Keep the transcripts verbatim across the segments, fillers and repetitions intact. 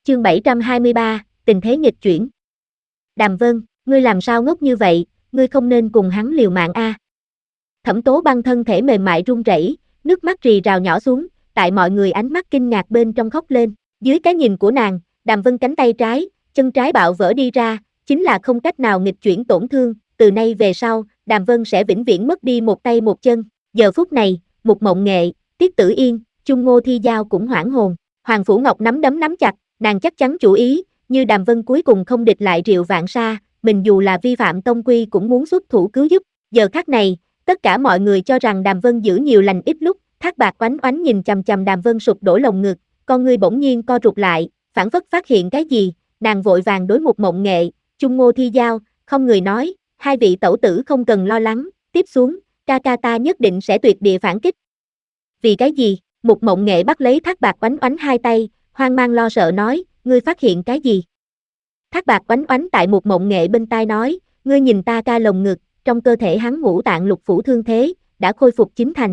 Chương bảy trăm hai mươi ba, tình thế nghịch chuyển. Đàm Vân, ngươi làm sao ngốc như vậy, ngươi không nên cùng hắn liều mạng a. Thẩm Tố Băng thân thể mềm mại run rẩy, nước mắt rì rào nhỏ xuống, tại mọi người ánh mắt kinh ngạc bên trong khóc lên. Dưới cái nhìn của nàng, Đàm Vân cánh tay trái, chân trái bạo vỡ đi ra, chính là không cách nào nghịch chuyển tổn thương, từ nay về sau, Đàm Vân sẽ vĩnh viễn mất đi một tay một chân. Giờ phút này, Mục Mộng Nghệ, Tiết Tử Yên, Chung Ngô Thi Giao cũng hoảng hồn. Hoàng Phủ Ngọc nắm đấm nắm chặt, nàng chắc chắn chủ ý, như Đàm Vân cuối cùng không địch lại Triệu Vạn Sa, mình dù là vi phạm tông quy cũng muốn xuất thủ cứu giúp. Giờ khắc này, tất cả mọi người cho rằng Đàm Vân giữ nhiều lành ít lúc, Thác Bạt oánh oánh nhìn chằm chằm Đàm Vân sụp đổ lồng ngực, con ngươi bỗng nhiên co rụt lại, phảng phất phát hiện cái gì, nàng vội vàng đối Mục Mộng Nghệ, Chung Ngô Thi Giao, không người nói, hai vị tẩu tử không cần lo lắng, tiếp xuống, ca ca ta nhất định sẽ tuyệt địa phản kích. Vì cái gì? Mục Mộng Nghệ bắt lấy Thác Bạt oánh oánh hai tay, hoang mang lo sợ nói, ngươi phát hiện cái gì? Thác Bạt oánh oánh tại Mục Mộng Nghệ bên tai nói, ngươi nhìn ta ca lồng ngực, trong cơ thể hắn ngũ tạng lục phủ thương thế, đã khôi phục chín thành.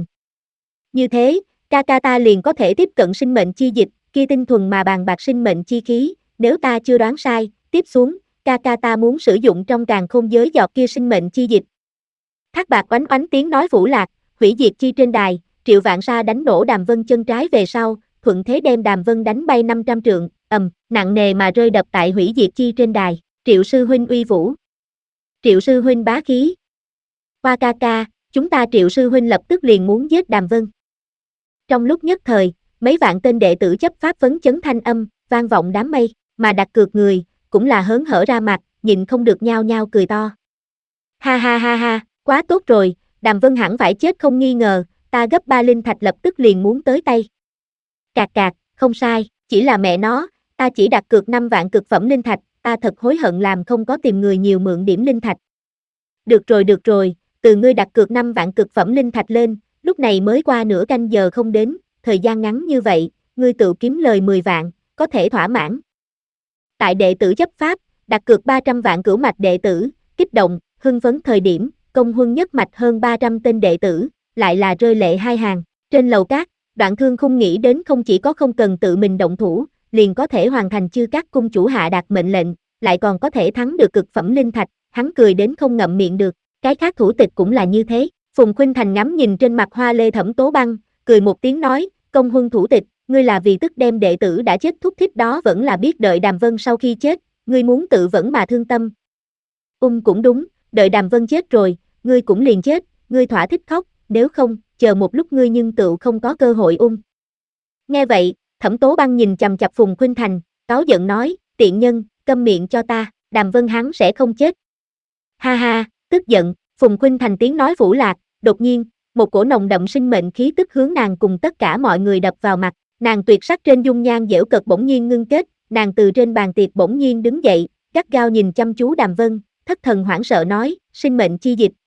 Như thế, ca ca ta liền có thể tiếp cận sinh mệnh chi dịch, kia tinh thuần mà bàn bạc sinh mệnh chi khí, nếu ta chưa đoán sai, tiếp xuống, ca ca ta muốn sử dụng trong càn khôn giới giọt kia sinh mệnh chi dịch. Thác Bạt oánh oánh tiếng nói vũ lạc, hủy diệt chi trên đài, Triệu Vạn Sa đánh nổ Đàm Vân chân trái về sau, thuận thế đem Đàm Vân đánh bay năm trăm trượng, ầm, nặng nề mà rơi đập tại hủy diệt chi trên đài. Triệu sư huynh uy vũ. Triệu sư huynh bá khí. Qua ca ca, chúng ta Triệu sư huynh lập tức liền muốn giết Đàm Vân. Trong lúc nhất thời, mấy vạn tên đệ tử chấp pháp phấn chấn thanh âm, vang vọng đám mây, mà đặt cược người, cũng là hớn hở ra mặt, nhịn không được nhao nhao cười to. Ha ha ha ha, quá tốt rồi, Đàm Vân hẳn phải chết không nghi ngờ, ta gấp ba linh thạch lập tức liền muốn tới tay. Cạc cạc, không sai, chỉ là mẹ nó, ta chỉ đặt cược năm vạn cực phẩm linh thạch, ta thật hối hận làm không có tìm người nhiều mượn điểm linh thạch. Được rồi được rồi, từ ngươi đặt cược năm vạn cực phẩm linh thạch lên, lúc này mới qua nửa canh giờ không đến, thời gian ngắn như vậy, ngươi tự kiếm lời mười vạn, có thể thỏa mãn. Tại đệ tử chấp pháp, đặt cược ba trăm vạn cửu mạch đệ tử, kích động, hưng phấn thời điểm, công huân nhất mạch hơn ba trăm tên đệ tử, lại là rơi lệ hai hàng. Trên lầu cát, Đoạn Thương Khung nghĩ đến không chỉ có không cần tự mình động thủ, liền có thể hoàn thành chư các cung chủ hạ đạt mệnh lệnh, lại còn có thể thắng được cực phẩm linh thạch, hắn cười đến không ngậm miệng được. Cái khác thủ tịch cũng là như thế. Phùng Khuynh Thành ngắm nhìn trên mặt hoa lê Thẩm Tố Băng, cười một tiếng nói, công huân thủ tịch, ngươi là vì tức đem đệ tử đã chết thúc thích đó vẫn là biết đợi Đàm Vân sau khi chết, ngươi muốn tự vẫn mà thương tâm. Ung cũng đúng, đợi Đàm Vân chết rồi, ngươi cũng liền chết, ngươi thỏa thích khóc, nếu không, chờ một lúc ngươi nhưng tựu không có cơ hội ung. Nghe vậy, Thẩm Tố Băng nhìn chằm chằm Phùng Khuynh Thành, cáu giận nói, tiện nhân, câm miệng cho ta, Đàm Vân hắn sẽ không chết. Ha ha, tức giận, Phùng Khuynh Thành tiếng nói vũ lạc, đột nhiên, một cổ nồng đậm sinh mệnh khí tức hướng nàng cùng tất cả mọi người đập vào mặt, nàng tuyệt sắc trên dung nhan dễu cợt bỗng nhiên ngưng kết, nàng từ trên bàn tiệc bỗng nhiên đứng dậy, gắt gao nhìn chăm chú Đàm Vân, thất thần hoảng sợ nói, sinh mệnh chi dịch.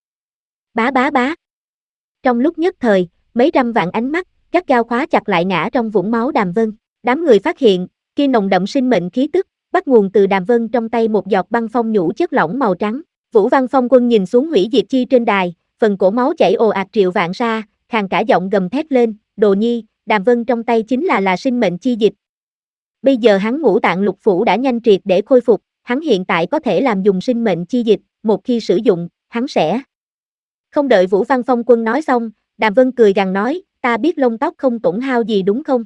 Bá bá bá. Trong lúc nhất thời, mấy trăm vạn ánh mắt, gắt gao khóa chặt lại ngã trong vũng máu Đàm Vân. Đám người phát hiện, kia nồng đậm sinh mệnh khí tức, bắt nguồn từ Đàm Vân trong tay một giọt băng phong nhũ chất lỏng màu trắng. Vũ Văn Phong Quân nhìn xuống hủy diệt chi trên đài, phần cổ máu chảy ồ ạt Triệu Vạn Sa, khàn cả giọng gầm thét lên, đồ nhi, Đàm Vân trong tay chính là là sinh mệnh chi dịch. Bây giờ hắn ngũ tạng lục phủ đã nhanh triệt để khôi phục, hắn hiện tại có thể làm dùng sinh mệnh chi dịch, một khi sử dụng, hắn sẽ... Không đợi Vũ Văn Phong Quân nói xong, Đàm Vân cười gằn nói, ta biết lông tóc không tổn hao gì đúng không?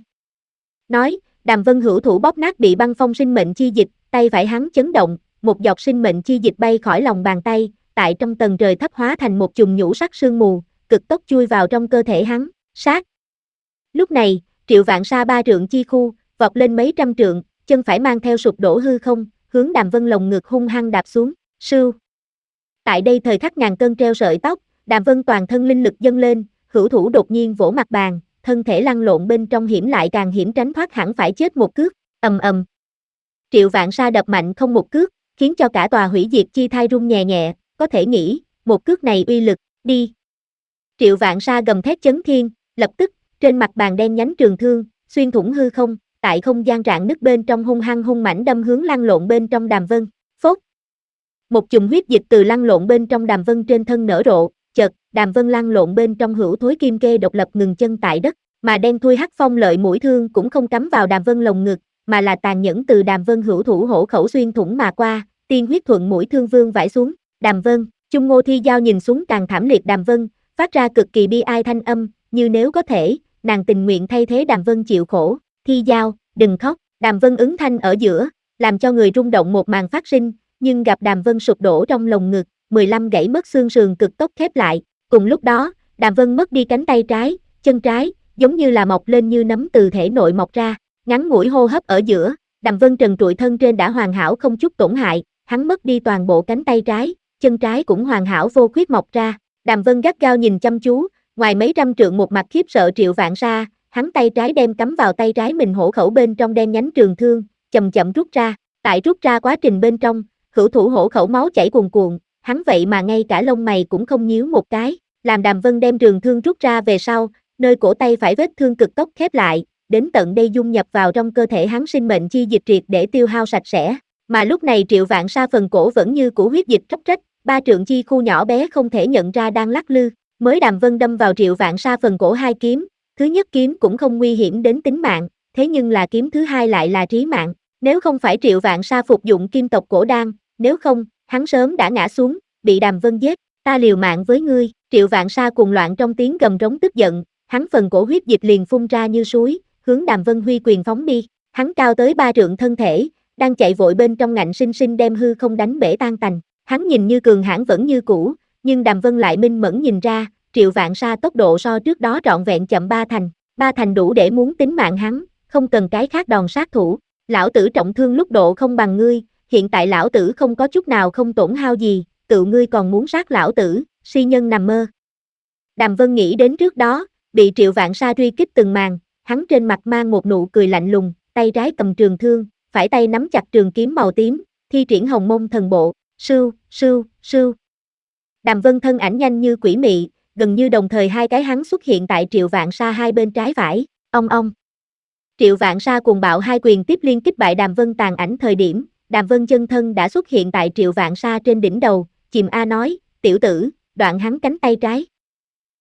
Nói, Đàm Vân hữu thủ bóp nát bị băng phong sinh mệnh chi dịch, tay phải hắn chấn động, một giọt sinh mệnh chi dịch bay khỏi lòng bàn tay, tại trong tầng trời thấp hóa thành một chùm nhũ sắc sương mù, cực tốc chui vào trong cơ thể hắn, sát. Lúc này, Triệu Vạn Sa ba trượng chi khu, vọt lên mấy trăm trượng, chân phải mang theo sụp đổ hư không, hướng Đàm Vân lồng ngực hung hăng đạp xuống, sưu. Tại đây thời khắc ngàn cân treo sợi tóc, Đàm Vân toàn thân linh lực dâng lên, hữu thủ đột nhiên vỗ mặt bàn, thân thể lăn lộn bên trong hiểm lại càng hiểm tránh thoát hẳn phải chết một cước, ầm ầm. Triệu Vạn Sa đập mạnh không một cước, khiến cho cả tòa hủy diệt chi thai rung nhẹ nhẹ, có thể nghĩ, một cước này uy lực, đi. Triệu Vạn Sa gầm thét chấn thiên, lập tức, trên mặt bàn đen nhánh trường thương, xuyên thủng hư không, tại không gian rạn nứt bên trong hung hăng hung mãnh đâm hướng lăn lộn bên trong Đàm Vân, phốt. Một chùm huyết dịch từ lăn lộn bên trong Đàm Vân trên thân nở rộ, chợt, Đàm Vân lăn lộn bên trong hữu thối kim kê độc lập ngừng chân tại đất, mà đen thui hắc phong lợi mũi thương cũng không cắm vào Đàm Vân lồng ngực, mà là tàn nhẫn từ Đàm Vân hữu thủ hổ khẩu xuyên thủng mà qua, tiên huyết thuận mũi thương vương vãi xuống. Đàm Vân, Chung Ngô Thi Giao nhìn xuống càng thảm liệt Đàm Vân, phát ra cực kỳ bi ai thanh âm, như nếu có thể, nàng tình nguyện thay thế Đàm Vân chịu khổ. Thi Giao, đừng khóc. Đàm Vân ứng thanh ở giữa, làm cho người rung động một màn phát sinh, nhưng gặp Đàm Vân sụp đổ trong lồng ngực, mười lăm gãy mất xương sườn cực tốc khép lại. Cùng lúc đó, Đàm Vân mất đi cánh tay trái, chân trái, giống như là mọc lên như nấm từ thể nội mọc ra. Ngắn ngủi hô hấp ở giữa, Đàm Vân trần trụi thân trên đã hoàn hảo không chút tổn hại, hắn mất đi toàn bộ cánh tay trái, chân trái cũng hoàn hảo vô khuyết mọc ra. Đàm Vân gắt gao nhìn chăm chú, ngoài mấy trăm trượng một mặt khiếp sợ Triệu Vạn Sa, hắn tay trái đem cắm vào tay trái mình hổ khẩu bên trong đen nhánh trường thương, chậm chậm rút ra. Tại rút ra quá trình bên trong, hữu thủ hổ khẩu máu chảy cuồn cuộn, hắn vậy mà ngay cả lông mày cũng không nhíu một cái. Làm Đàm Vân đem trường thương rút ra về sau, nơi cổ tay phải vết thương cực tốc khép lại, đến tận đây dung nhập vào trong cơ thể hắn sinh mệnh chi dịch triệt để tiêu hao sạch sẽ. Mà lúc này Triệu Vạn Sa phần cổ vẫn như cũ huyết dịch róc rách, ba trượng chi khu nhỏ bé không thể nhận ra đang lắc lư. Mới Đàm Vân đâm vào Triệu Vạn Sa phần cổ hai kiếm, thứ nhất kiếm cũng không nguy hiểm đến tính mạng, thế nhưng là kiếm thứ hai lại là trí mạng. Nếu không phải Triệu Vạn Sa phục dụng kim tộc cổ đan, nếu không, hắn sớm đã ngã xuống, bị Đàm Vân giết. Ta liều mạng với ngươi. Triệu Vạn Sa cuồng loạn trong tiếng gầm rống tức giận, hắn phần cổ huyết dịch liền phun ra như suối, hướng Đàm Vân huy quyền phóng đi. Hắn cao tới ba trượng thân thể, đang chạy vội bên trong ngạnh sinh sinh đem hư không đánh bể tan tành. Hắn nhìn như cường hãn vẫn như cũ, nhưng Đàm Vân lại minh mẫn nhìn ra, Triệu Vạn Sa tốc độ so trước đó trọn vẹn chậm ba thành, ba thành đủ để muốn tính mạng hắn, không cần cái khác đòn sát thủ. Lão tử trọng thương lúc độ không bằng ngươi, hiện tại lão tử không có chút nào không tổn hao gì, tự ngươi còn muốn sát lão tử, si nhân nằm mơ. Đàm Vân nghĩ đến trước đó, bị Triệu Vạn Sa truy kích từng màn, hắn trên mặt mang một nụ cười lạnh lùng, tay trái cầm trường thương, phải tay nắm chặt trường kiếm màu tím, thi triển Hồng Mông Thần Bộ, sưu, sưu, sưu. Đàm Vân thân ảnh nhanh như quỷ mị, gần như đồng thời hai cái hắn xuất hiện tại Triệu Vạn Sa hai bên trái phải, ong ong. Triệu Vạn Sa cuồng bạo hai quyền tiếp liên kích bại Đàm Vân tàn ảnh thời điểm, Đàm Vân chân thân đã xuất hiện tại Triệu Vạn Sa trên đỉnh đầu, chìm A nói, tiểu tử, đoạn hắn cánh tay trái.